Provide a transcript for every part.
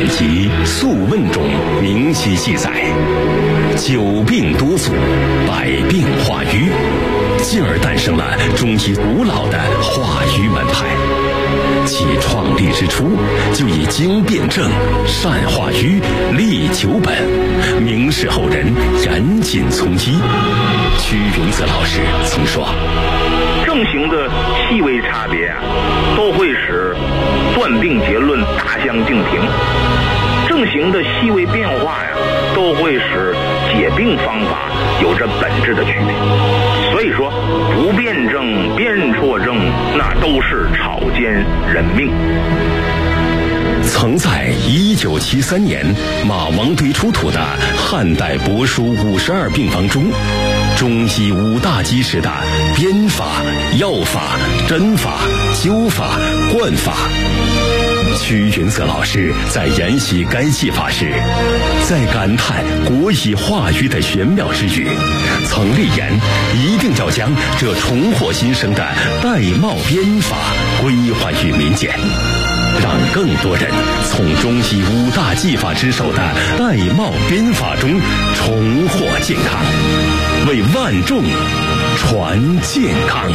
集《素问》中明晰记载，久病多祖，百病化瘀，进而诞生了中医古老的化瘀门派。其创立之初，就以经辨证、善化瘀、利久本，明示后人严谨从医。屈云泽老师曾说， 症型的细微差别啊，都会使断病结论大相径庭；症型的细微变化呀，都会使解病方法有着本质的区别。所以说，不辩证、辨错症，那都是草菅人命。 曾在1973年马王堆出土的汉代帛书52病方中，中医5大基石的编法、药法、针法、灸法、灌法。屈云泽老师在研习该技法时，在感叹国医化瘀的玄妙之余，曾立言一定要将这重获新生的玳瑁编法归还于民间，让更多人从中医5大技法之首的玳瑁编法中重获健康，为万众传健康。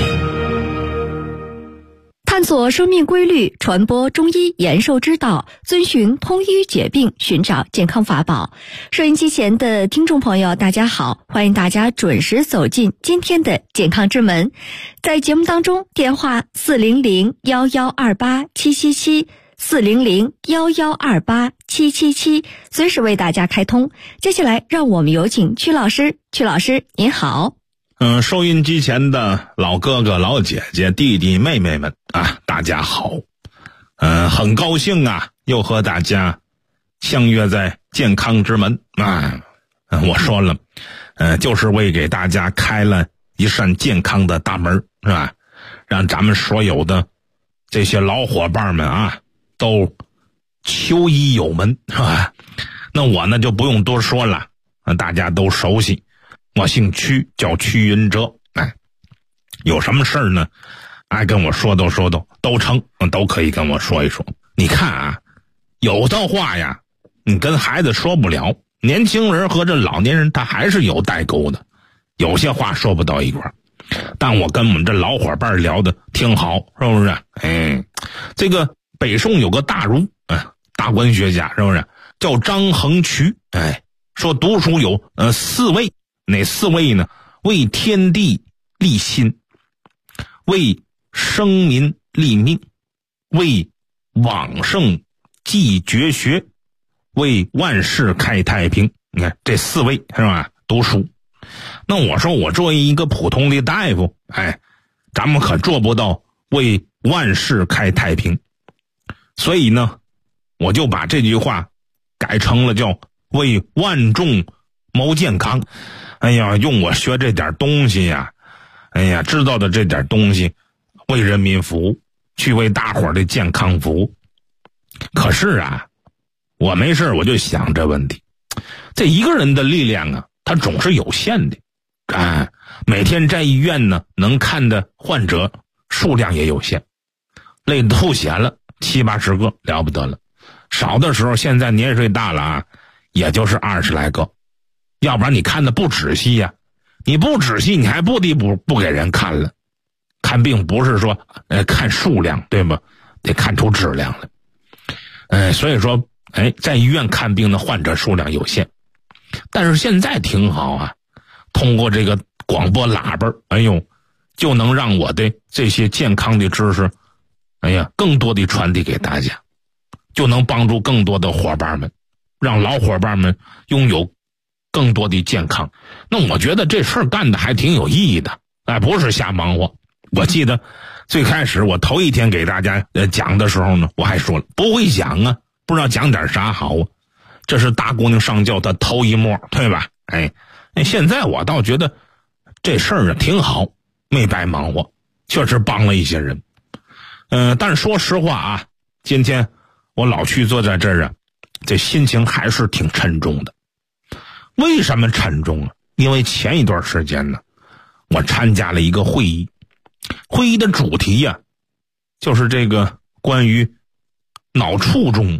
探索生命规律，传播中医延寿之道，遵循通医解病，寻找健康法宝。收音机前的听众朋友大家好，欢迎大家准时走进今天的健康之门。在节目当中，电话400-1128-777 400-1128-777，随时为大家开通。接下来让我们有请曲老师。曲老师您好。 收音机前的老哥哥、老姐姐、弟弟妹妹们啊，大家好。很高兴啊，又和大家相约在健康之门啊。我说了，就是为给大家开了一扇健康的大门，是吧？让咱们所有的这些老伙伴们啊，都求医有门，是吧？那我呢就不用多说了，大家都熟悉。我姓屈，叫屈云哲。有什么事儿呢？爱跟我说都成，都可以跟我说一说。你看啊，有的话呀，你跟孩子说不了，年轻人和这老年人他还是有代沟的，有些话说不到一块儿。但我跟我们这老伙伴聊的挺好，是不是？这个北宋有个大儒，大文学家，是不是？叫张衡渠。说读书有4位。哪4位呢？为天地立心，为生民立命，为往圣继绝学，为万世开太平。你看这4位是吧？读书。那我说我作为一个普通的大夫，咱们可做不到为万世开太平。所以呢，我就把这句话改成了叫为万众谋健康。用我学这点东西呀，知道的这点东西，为人民服务，去为大伙儿的健康服务。可是啊，我没事我就想这问题，这一个人的力量啊，他总是有限的。每天在医院呢，能看的患者数量也有限，累得吐血了70-80个了不得了，少的时候现在年岁大了啊，也就是20来个。要不然你看的不仔细呀，你不仔细你还不得不给人看了。看病不是说看数量，对吧？得看出质量来。所以说在医院看病的患者数量有限。但是现在挺好啊，通过这个广播喇叭，就能让我的这些健康的知识更多的传递给大家，就能帮助更多的伙伴们，让老伙伴们拥有更多的健康。那我觉得这事儿干的还挺有意义的，不是瞎忙活。我记得最开始我头一天给大家讲的时候呢，我还说了不会讲啊，不知道讲点啥好啊。这是大姑娘上轿的头一摸，对吧？现在我倒觉得这事儿挺好，没白忙活，确实帮了一些人。但是说实话啊，今天我老去坐在这儿啊，这心情还是挺沉重的。为什么沉重啊？因为前一段时间呢，我参加了一个会议，会议的主题呀，就是这个关于脑卒中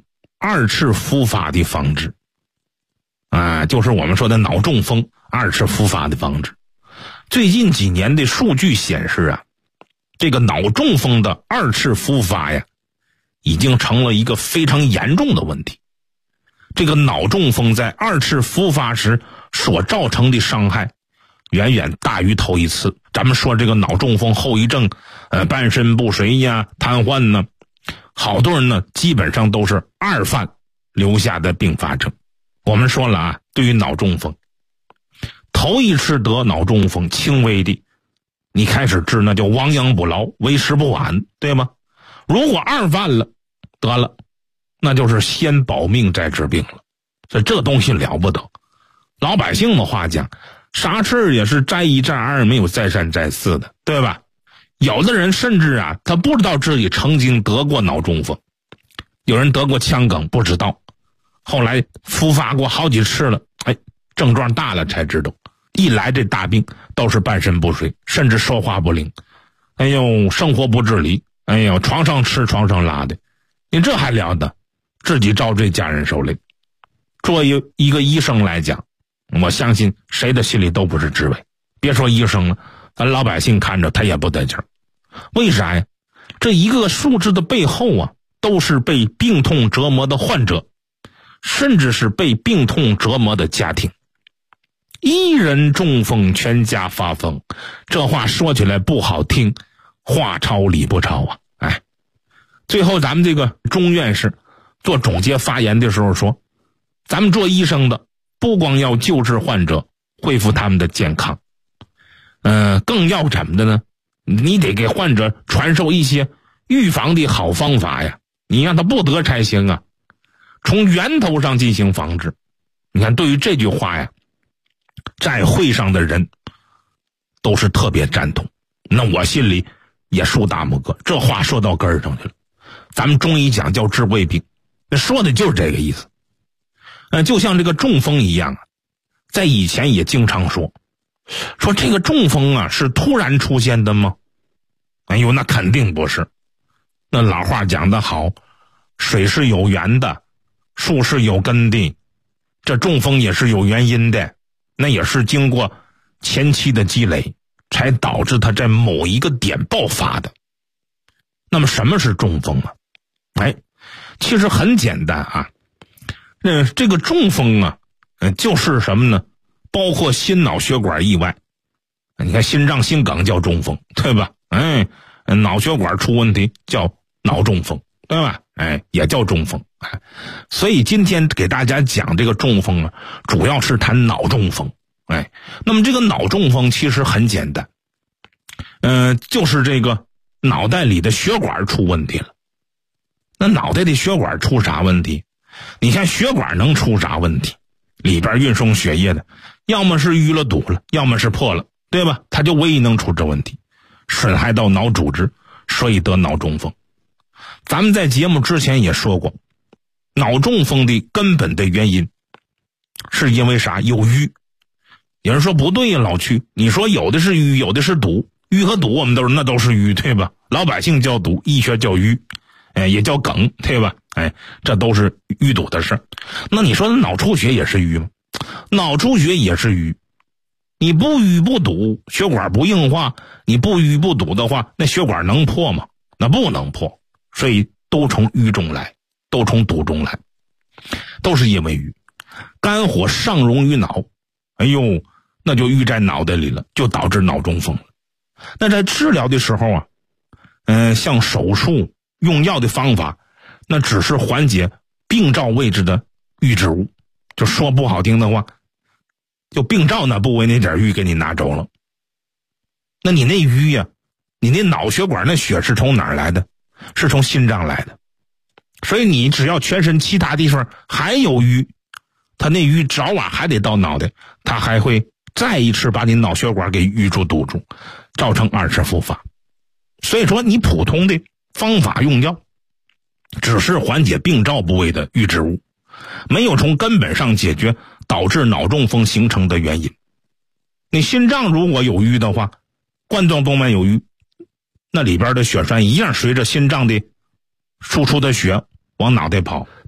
二次复发的防治就是我们说的脑中风二次复发的防治。最近几年的数据显示这个脑中风的二次复发已经成了一个非常严重的问题。这个脑中风在二次复发时所造成的伤害远远大于头一次。咱们说这个脑中风后遗症半身不遂瘫痪呢，好多人呢基本上都是二犯留下的并发症。我们说了对于脑中风，头一次得脑中风轻微的，你开始治那就亡羊补牢，为时不晚，对吗？如果二犯了得了，那就是先保命再治病了。所以这东西了不得。老百姓的话讲，啥事也是再一再二，没有再三再四的，对吧？有的人甚至他不知道自己曾经得过脑中风，有人得过腔梗不知道，后来复发过好几次了，症状大了才知道。一来这大病都是半身不遂，甚至说话不灵，生活不自理，床上吃床上拉的，你这还了得？自己招罪家人受累。作为一个医生来讲，我相信谁的心里都不是滋味。别说医生了，咱老百姓看着他也不得劲儿。为啥呀？这一个数字的背后都是被病痛折磨的患者，甚至是被病痛折磨的家庭。一人中风全家发疯，这话说起来不好听，话糙理不糙最后咱们这个钟院士做总结发言的时候说，咱们做医生的不光要救治患者，恢复他们的健康，更要怎么的呢？你得给患者传授一些预防的好方法你让他不得才行从源头上进行防治。你看对于这句话在会上的人都是特别赞同，那我心里也竖大拇哥，这话说到根儿上去了。咱们中医讲叫治未病，那说的就是这个意思。就像这个中风一样在以前也经常说这个中风是突然出现的吗？那肯定不是。那老话讲得好，水是有源的，树是有根的，这中风也是有原因的，那也是经过前期的积累才导致它在某一个点爆发的。那么什么是中风其实很简单这个中风就是什么呢？包括心脑血管意外。你看心脏心梗叫中风，对吧？脑血管出问题叫脑中风，对吧？也叫中风。所以今天给大家讲这个中风主要是谈脑中风。那么这个脑中风其实很简单，就是这个脑袋里的血管出问题了。那脑袋的血管出啥问题？你看血管能出啥问题？里边运送血液的，要么是淤了堵了，要么是破了，对吧？它就唯一能出这问题，损害到脑组织，所以得脑中风。咱们在节目之前也说过，脑中风的根本的原因是因为啥？有淤。有人说不对呀，老曲，你说有的是淤，有的是堵。淤和堵我们都是淤，对吧？老百姓叫堵，医学叫淤，也叫梗，对吧？这都是淤堵的事。那你说脑出血也是淤吗？脑出血也是淤。你不淤不堵，血管不硬化，你不淤不堵的话，那血管能破吗？那不能破。所以都从淤中来，都从堵中来，都是因为淤。肝火上溶于脑，那就淤在脑袋里了，就导致脑中风了。那在治疗的时候像手术用药的方法，那只是缓解病灶位置的淤滞物，就说不好听的话，就病灶那部位那点淤给你拿走了。那你那淤你那脑血管那血是从哪儿来的？是从心脏来的。所以你只要全身其他地方还有淤，它那淤早晚还得到脑袋，它还会再一次把你脑血管给淤住堵住，造成二次复发。所以说你普通的方法用药只是缓解病灶部位的淤滞物，没有从根本上解决导致脑中风形成的原因。你心脏如果有淤的话，冠状动脉有淤，那里边的血栓一样随着心脏的输出的血往脑袋跑，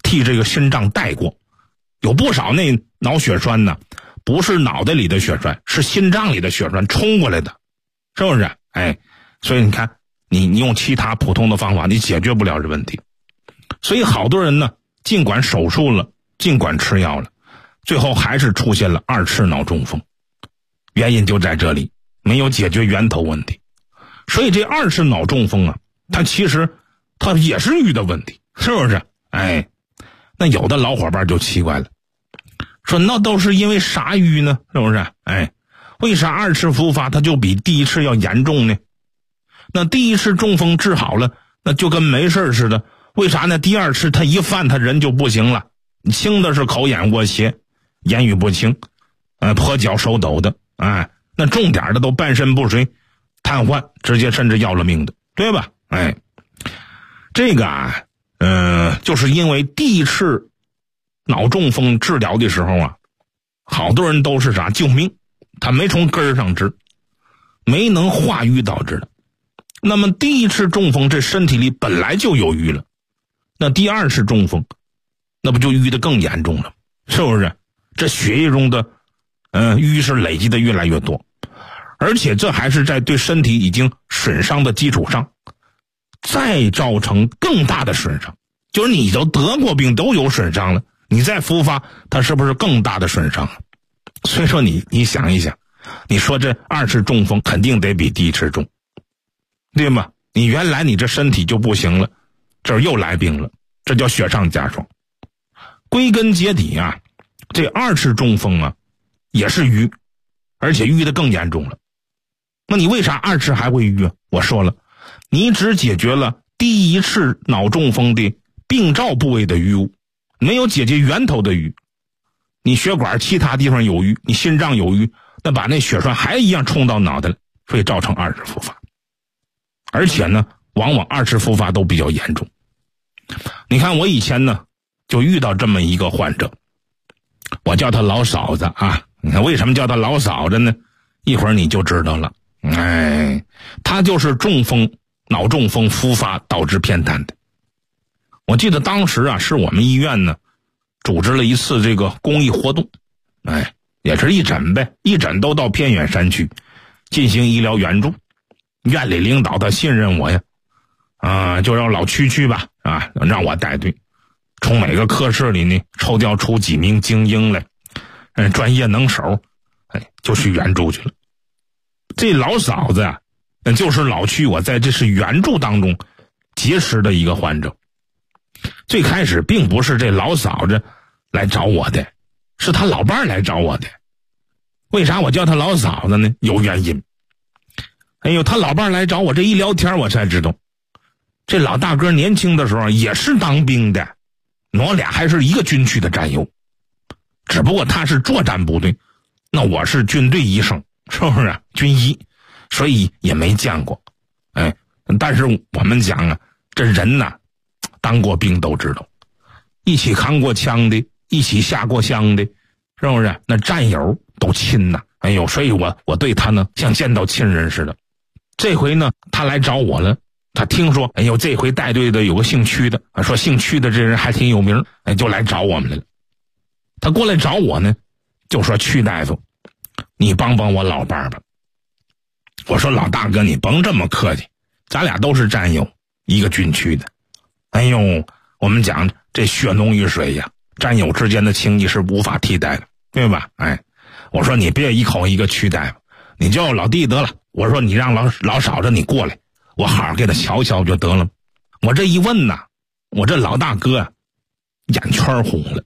替这个心脏带过，有不少那脑血栓呢，不是脑袋里的血栓，是心脏里的血栓冲过来的，是不是？所以你看，你用其他普通的方法，你解决不了这问题。所以好多人呢，尽管手术了，尽管吃药了，最后还是出现了二次脑中风，原因就在这里，没有解决源头问题。所以这二次脑中风啊，它其实它也是盂的问题，是不是？那有的老伙伴就奇怪了，说那都是因为啥盂呢？是不是？为啥二次复发它就比第一次要严重呢？那第一次中风治好了，那就跟没事似的，为啥呢？第二次他一犯他人就不行了，轻的是口眼窝斜，言语不清，跛脚手抖的，那重点的都半身不遂，瘫痪，直接甚至要了命的，对吧？这个就是因为第一次脑中风治疗的时候啊，好多人都是啥救命，他没从根儿上治，没能化瘀导致的。那么第一次中风这身体里本来就有瘀了，那第二次中风那不就瘀得更严重了，是不是？这血液中的瘀是累积的越来越多，而且这还是在对身体已经损伤的基础上再造成更大的损伤，就是你都得过病都有损伤了，你再复发它是不是更大的损伤？所以说你想一想，你说这二次中风肯定得比第一次重，对吗？你原来你这身体就不行了，这又来病了，这叫雪上加霜。归根结底啊，这二次中风啊也是瘀，而且瘀得更严重了。那你为啥二次还会瘀啊？我说了，你只解决了第一次脑中风的病灶部位的瘀物，没有解决源头的瘀。你血管其他地方有瘀，你心脏有瘀，那把那血栓还一样冲到脑袋了，所以造成二次复发。而且呢，往往二次复发都比较严重。你看我以前呢就遇到这么一个患者，我叫他老嫂子啊。你看为什么叫他老嫂子呢？一会儿你就知道了。他就是中风脑中风复发导致偏瘫的。我记得当时啊，是我们医院呢组织了一次这个公益活动，也是义诊呗，义诊都到偏远山区进行医疗援助。院里领导他信任我呀，就让老区去吧，让我带队，从每个科室里呢抽调出几名精英来，专业能手，就去援助去了。这老嫂子啊，就是老区我在这次援助当中结识的一个患者。最开始并不是这老嫂子来找我的，是他老伴来找我的。为啥我叫他老嫂子呢？有原因。他老伴来找我，这一聊天我才知道，这老大哥年轻的时候也是当兵的，我俩还是一个军区的战友，只不过他是作战部队，那我是军队医生，是不是军医，所以也没见过。但是我们讲啊，这人呐，当过兵都知道，一起扛过枪的，一起下过乡的，是不是？那战友都亲呐。所以我对他呢像见到亲人似的。这回呢他来找我了，他听说这回带队的有个姓屈的，说姓屈的这人还挺有名，就来找我们来了。他过来找我呢，就说屈大夫，你帮帮我老伴吧。我说老大哥你甭这么客气，咱俩都是战友，一个军区的。我们讲这血浓于水呀，战友之间的情谊是无法替代的，对吧？我说你别一口一个屈大夫，你叫老弟得了。我说你让老嫂子你过来，我好好给他瞧瞧就得了。我这一问呐，我这老大哥眼圈红了。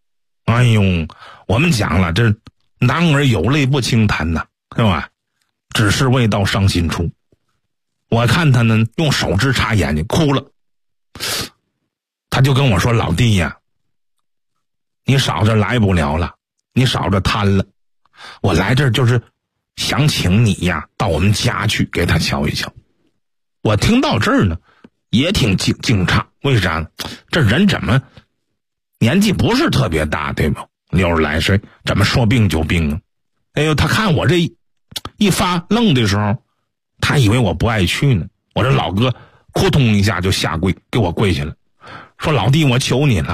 我们讲了，这男儿有泪不轻弹呐，是吧？只是未到伤心处。我看他呢用手指擦眼睛哭了，他就跟我说，老弟呀，你嫂子来不了了，你嫂子瘫了，我来这儿就是想请你呀到我们家去给他瞧一瞧。我听到这儿呢也挺惊诧，为啥呢？这人怎么年纪不是特别大，对吗？60来岁，怎么说病就病啊？他看我这一发愣的时候，他以为我不爱去呢。我这老哥扑通一下就下跪，给我跪下了，说老弟我求你了，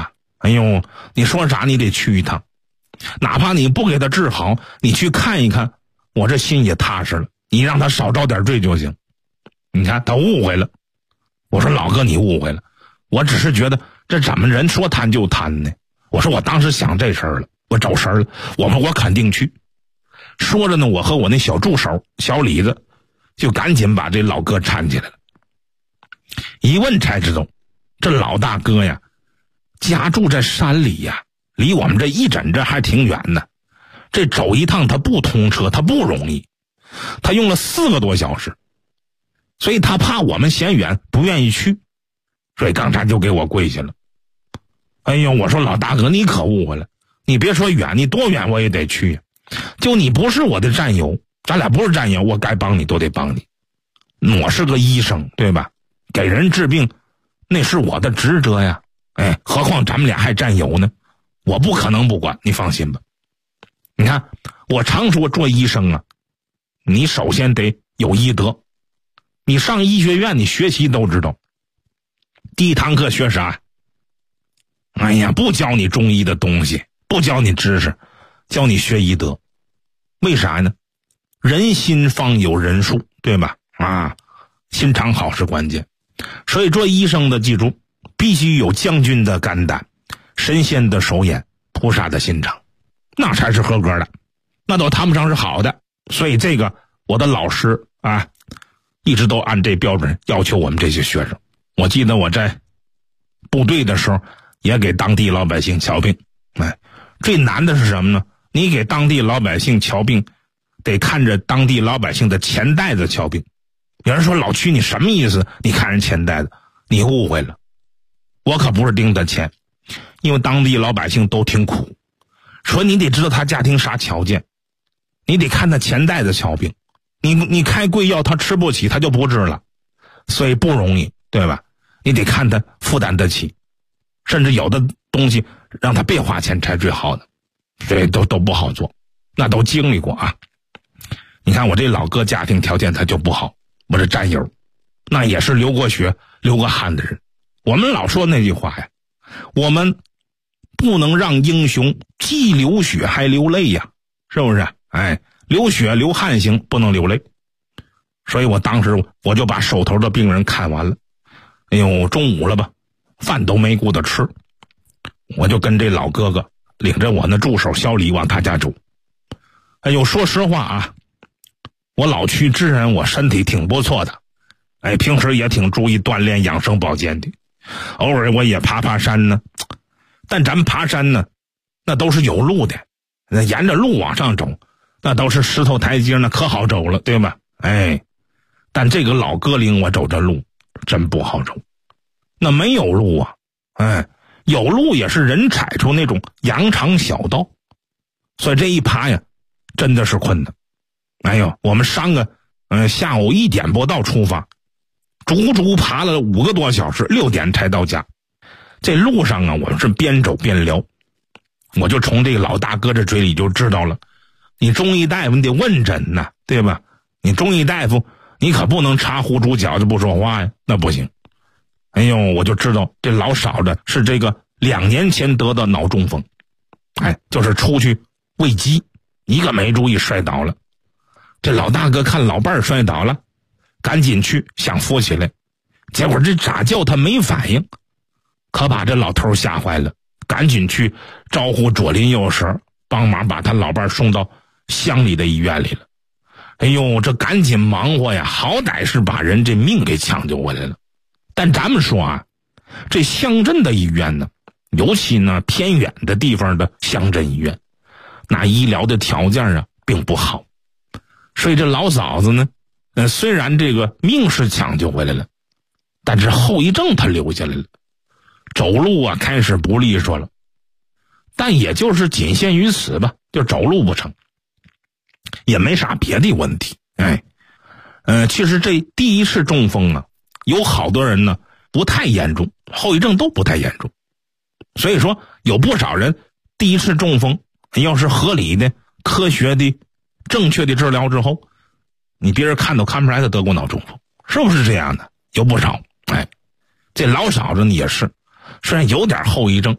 哎呦，你说啥你得去一趟，哪怕你不给他治好，你去看一看，我这心也踏实了，你让他少遭点罪就行。你看他误会了，我说老哥你误会了，我只是觉得这怎么人说贪就贪呢？我说我当时想这事儿了，我走神了，我肯定去。说着呢，我和我那小助手小李子就赶紧把这老哥搀起来了。一问才知道，这老大哥呀家住在山里呀，离我们这一诊这还挺远呢，这走一趟他不通车，他不容易，他用了4个多小时，所以他怕我们嫌远不愿意去，所以刚才就给我跪下了。哎呦，我说老大哥你可误会了，你别说远，你多远我也得去呀，就你不是我的战友，咱俩不是战友，我该帮你都得帮你，我是个医生对吧，给人治病那是我的职责呀，哎，何况咱们俩还战友呢，我不可能不管，你放心吧。你看我常说做医生啊，你首先得有医德，你上医学院你学习都知道，第一堂课学啥？哎呀，不教你中医的东西，不教你知识，教你学医德。为啥呢？人心方有人术，对吧？啊，心肠好是关键。所以做医生的记住，必须有将军的肝胆，神仙的手眼，菩萨的心肠，那才是合格的，那都谈不上是好的。所以这个我的老师啊，一直都按这标准要求我们这些学生。我记得我在部队的时候也给当地老百姓瞧病，哎，最难的是什么呢？你给当地老百姓瞧病，得看着当地老百姓的钱袋子瞧病。有人说老曲你什么意思？你看人钱袋子，你误会了，我可不是盯他钱，因为当地老百姓都挺苦，所以你得知道他家庭啥条件，你得看他钱袋子瞧病。你开贵药他吃不起，他就不治了，所以不容易，对吧？你得看他负担得起，甚至有的东西让他别花钱才最好的，这都不好做，那都经历过啊。你看我这老哥家庭条件他就不好，我这战友那也是流过血流过汗的人。我们老说那句话呀，我们不能让英雄既流血还流泪呀，是不是？哎，流血流汗行，不能流泪。所以我当时我就把手头的病人看完了，哎呦，中午了吧，饭都没顾得吃，我就跟这老哥哥领着我那助手小李往他家走。哎呦，说实话啊，我老去之人我身体挺不错的，哎，平时也挺注意锻炼养生保健的，偶尔我也爬爬山呢。但咱们爬山呢，那都是有路的，那沿着路往上走，那都是石头台阶，那可好走了，对吧？哎，但这个老哥领我走这路真不好走，那没有路啊，哎，有路也是人踩出那种羊肠小道，所以这一爬呀真的是困难。哎呦，我们3个下午1点不到出发，足足爬了5个多小时，6点才到家。这路上啊，我们是边走边聊，我就从这个老大哥这嘴里就知道了，你中医大夫你得问诊呐，对吧？你中医大夫你可不能茶壶煮饺子不说话呀，那不行。哎呦，我就知道这老嫂子是这个2年前得的脑中风，哎，就是出去喂鸡，一个没注意摔倒了。这老大哥看老伴儿摔倒了，赶紧去想扶起来，结果这咋叫他没反应，可把这老头吓坏了，赶紧去招呼左邻右舍帮忙把他老伴儿送到乡里的医院里了。哎呦，这赶紧忙活呀，好歹是把人这命给抢救回来了。但咱们说啊，这乡镇的医院呢，尤其呢偏远的地方的乡镇医院，那医疗的条件啊并不好。所以这老嫂子呢，虽然这个命是抢救回来了，但是后遗症她留下来了，走路啊开始不利索了，但也就是仅限于此吧，就走路不成，也没啥别的问题。哎，其实这第一次中风啊，有好多人呢不太严重，后遗症都不太严重，所以说有不少人第一次中风，要是合理的、科学的、正确的治疗之后，你别人看都看不出来他得过脑中风，是不是这样的？有不少。哎，这老嫂子呢也是，虽然有点后遗症，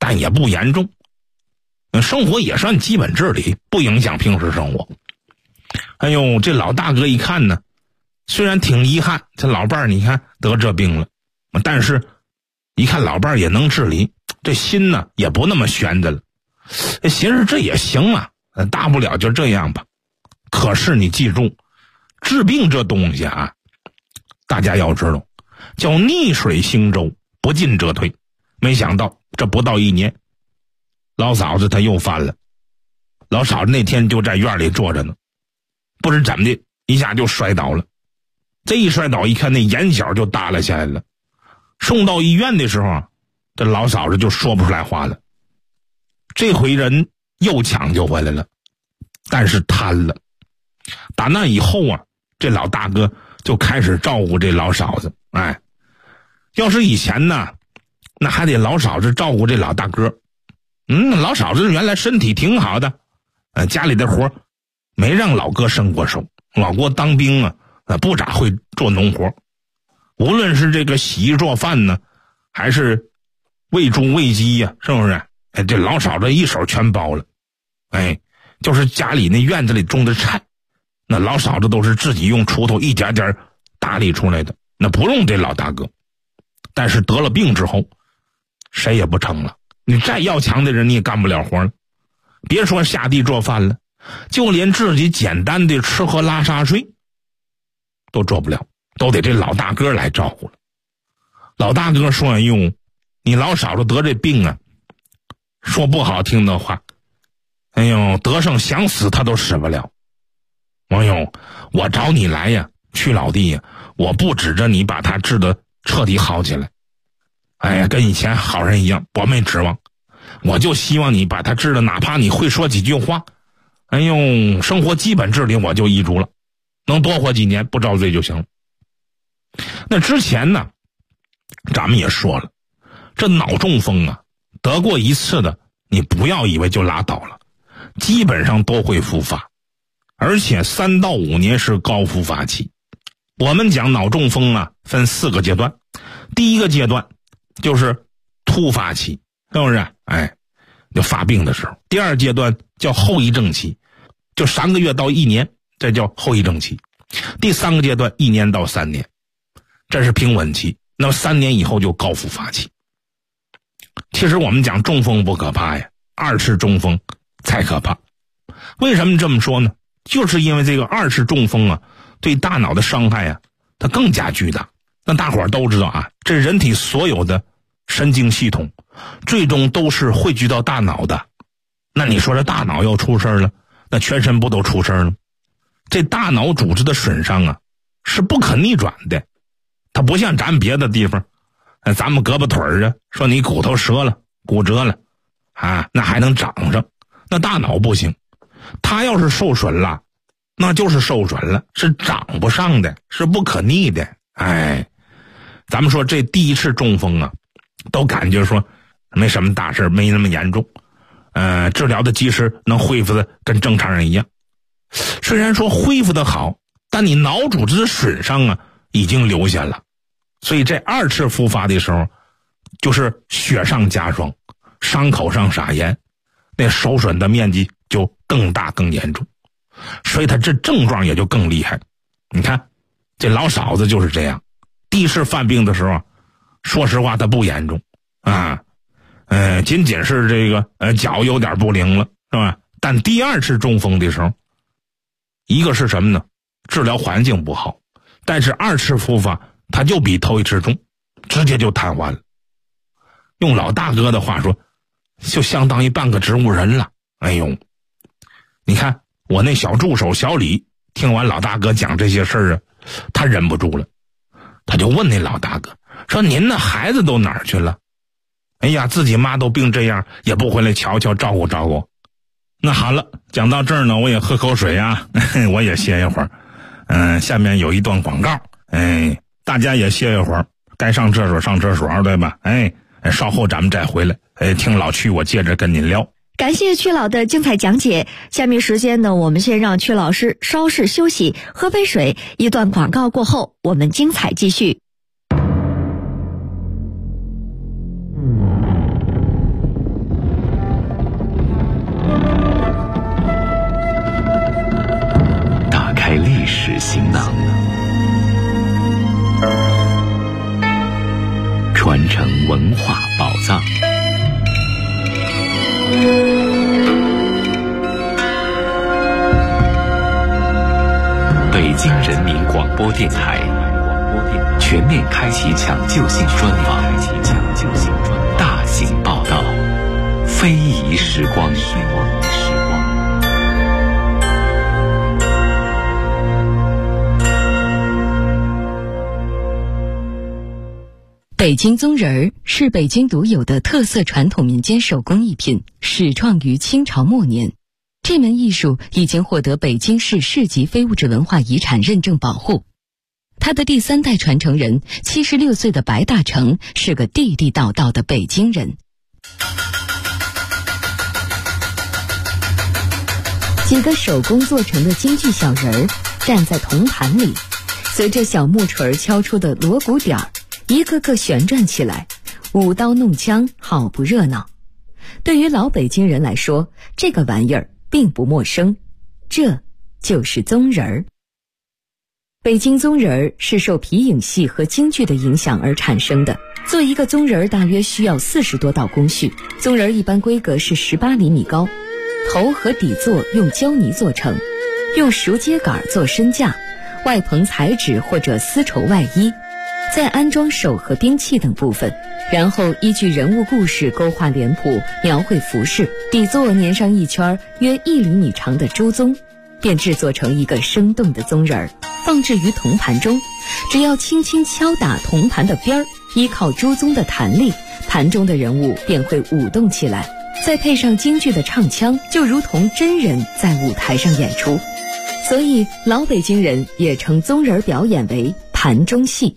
但也不严重，生活也算基本自理，不影响平时生活。哎呦，这老大哥一看呢，虽然挺遗憾，这老伴儿你看得这病了，但是一看老伴儿也能自理，这心呢也不那么悬着了，寻思这也行啊，大不了就这样吧。可是你记住，治病这东西啊，大家要知道，叫逆水行舟，不进则退。没想到这不到1年，老嫂子她又犯了。老嫂子那天就在院里坐着呢，不知怎么的一下就摔倒了。这一摔倒一看，那眼角就耷拉下来了。送到医院的时候啊，这老嫂子就说不出来话了。这回人又抢救回来了，但是瘫了。打那以后啊，这老大哥就开始照顾这老嫂子。哎，要是以前呢，那还得老嫂子照顾这老大哥。老嫂子原来身体挺好的，家里的活没让老哥伸过手。老哥当兵啊，不咋会做农活，无论是这个洗衣做饭呢，还是喂猪喂鸡呀，是不是？这老嫂子一手全包了。就是家里那院子里种的菜，那老嫂子都是自己用锄头一点点打理出来的，那不用这老大哥。但是得了病之后，谁也不成了，你再要强的人你也干不了活了，别说下地做饭了，就连自己简单的吃喝拉撒睡都做不了，都得这老大哥来照顾了。老大哥说：“哎呦，你老嫂子得这病啊，说不好听的话，哎呦，得上想死他都死不了。哎呦，我找你来呀，去老弟呀，我不指着你把他治得彻底好起来，哎呀，跟以前好人一样，我没指望，我就希望你把他治得哪怕你会说几句话，哎呦，生活基本自理我就依足了，能多活几年不遭罪就行了。”那之前呢，咱们也说了，这脑中风啊，得过一次的你不要以为就拉倒了，基本上都会复发，而且3到5年是高复发期。我们讲脑中风啊，分4个阶段。第一个阶段就是突发期，是不是？就发病的时候。第二阶段叫后遗症期，就3个月到1年，这叫后遗症期。第3个阶段1年到3年，这是平稳期。那么3年以后就高复发期。其实我们讲中风不可怕呀，2次中风才可怕。为什么这么说呢？就是因为这个2次中风啊，对大脑的伤害啊，它更加巨大。那大伙儿都知道啊，这人体所有的神经系统最终都是汇聚到大脑的。那你说这大脑要出事了，那全身不都出事了？这大脑组织的损伤啊，是不可逆转的。它不像咱别的地方，咱们胳膊腿儿啊，说你骨头折了、骨折了啊，那还能长上。那大脑不行，它要是受损了，那就是受损了，是长不上的，是不可逆的。咱们说这第一次中风啊，都感觉说没什么大事，没那么严重，治疗的及时，能恢复的跟正常人一样。虽然说恢复的好，但你脑组织的损伤啊已经留下了，所以这2次复发的时候，就是雪上加霜，伤口上撒盐，那受损的面积就更大更严重，所以他这症状也就更厉害。你看这老嫂子就是这样，第一次犯病的时候，说实话他不严重啊，仅仅是这个脚有点不灵了，是吧？但第2次中风的时候，一个是什么呢？治疗环境不好，但是2次复发他就比头一次重，直接就瘫痪了。用老大哥的话说，就相当于半个植物人了。哎呦，你看我那小助手小李听完老大哥讲这些事儿啊，他忍不住了，他就问那老大哥说：“您那孩子都哪儿去了？哎呀，自己妈都病这样，也不回来瞧瞧照顾照顾。”那好了，讲到这儿呢，我也喝口水啊，我也歇一会儿。下面有一段广告，大家也歇一会儿，该上厕所上厕所，对吧？稍后咱们再回来，听老曲我接着跟您聊。 感谢曲老的精彩讲解。下面时间呢，我们先让曲老师稍事休息，喝杯水。一段广告过后，我们精彩继续。 传承文化宝藏。北京人民广播电台全面开启抢救性专访，大型报道，非遗时光。 北京宗人儿是北京独有的特色传统民间手工艺品，始创于清朝末年。这门艺术已经获得北京市市级非物质文化遗产认证保护。他的第3代传承人76岁的白大成是个地地道道的北京人。几个手工做成的京剧小人儿站在铜盘里，随着小木锤敲出的锣鼓点儿，一个个旋转起来，舞刀弄枪，好不热闹。对于老北京人来说，这个玩意儿并不陌生，这就是宗人儿。北京宗人儿是受皮影戏和京剧的影响而产生的。做一个宗人儿大约需要40多道工序，宗人儿一般规格是18厘米高，头和底座用胶泥做成，用熟秸秆做身架，外棚彩纸或者丝绸外衣，再安装手和兵器等部分，然后依据人物故事勾画脸谱，描绘服饰，底座粘上一圈约1厘米长的朱宗，便制作成一个生动的宗人儿，放置于铜盘中。只要轻轻敲打铜盘的边儿，依靠朱宗的弹力，盘中的人物便会舞动起来，再配上京剧的唱腔，就如同真人在舞台上演出。所以老北京人也称宗人表演为盘中戏。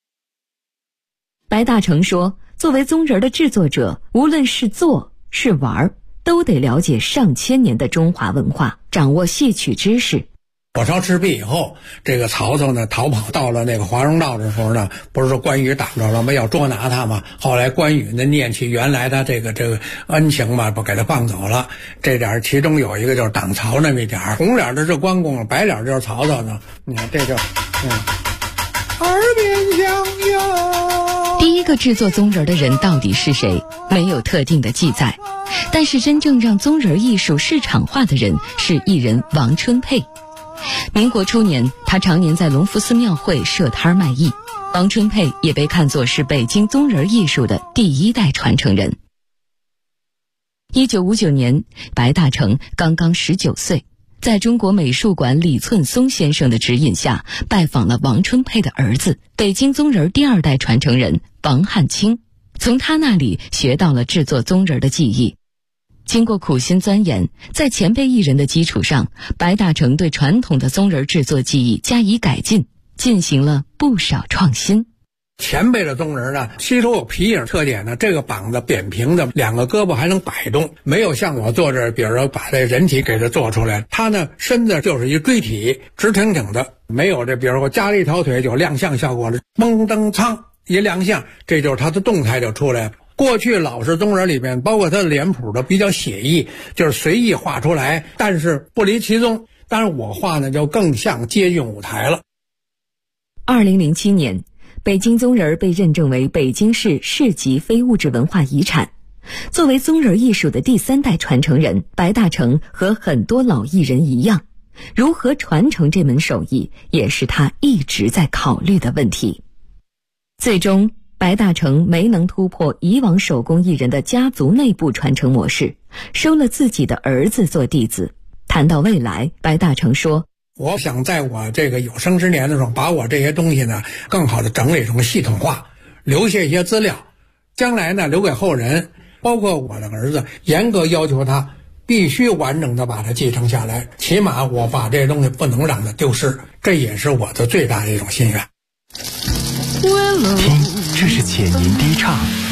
白大成说，作为宗人的制作者，无论是做是玩，都得了解上千年的中华文化，掌握戏曲知识。 火烧赤壁以后，这个曹操呢逃跑到了那个华容道的时候呢，不是说关羽挡着了吗？要捉拿他嘛。后来关羽呢念起原来他这个恩情嘛，不给他放走了。这点其中有一个就是挡曹那么一点，红脸的是关公，白脸就是曹操呢。你看这就耳边响哟。 第一个制作宗人的人到底是谁？没有特定的记载。但是真正让宗人艺术市场化的人是艺人王春佩。民国初年，他常年在隆福寺庙会设摊卖艺。王春佩也被看作是北京宗人艺术的第1代传承人。1959年，白大成刚刚19岁，在中国美术馆李寸松先生的指引下，拜访了王春佩的儿子，北京宗人第2代传承人王汉卿，从他那里学到了制作宗人的技艺。经过苦心钻研，在前辈艺人的基础上，白大成对传统的宗人制作技艺加以改进，进行了不少创新。 前辈的宗人呢，吸收有皮影特点呢，这个膀子扁平的，2个胳膊还能摆动，没有像我做这，比如说把这人体给它做出来，他呢身子就是一锥体，直挺挺的，没有这，比如说加了一条腿就亮相效果了，嘣噔噌一亮相，这就是他的动态就出来了。过去老式宗人里面，包括他的脸谱的比较写意，就是随意画出来，但是不离其宗。但是我画呢，就更像接近舞台了。 2007年，北京宗人被认证为北京市市级非物质文化遗产。作为宗人艺术的第3代传承人，白大成和很多老艺人一样，如何传承这门手艺，也是他一直在考虑的问题。最终，白大成没能突破以往手工艺人的家族内部传承模式，收了自己的儿子做弟子。谈到未来，白大成说， 我想在我这个有生之年的时候，把我这些东西呢更好的整理成系统化，留下一些资料，将来呢留给后人，包括我的儿子，严格要求他必须完整的把它继承下来，起码我把这些东西不能让它丢失，这也是我的最大的一种心愿。 听，这是浅吟低唱，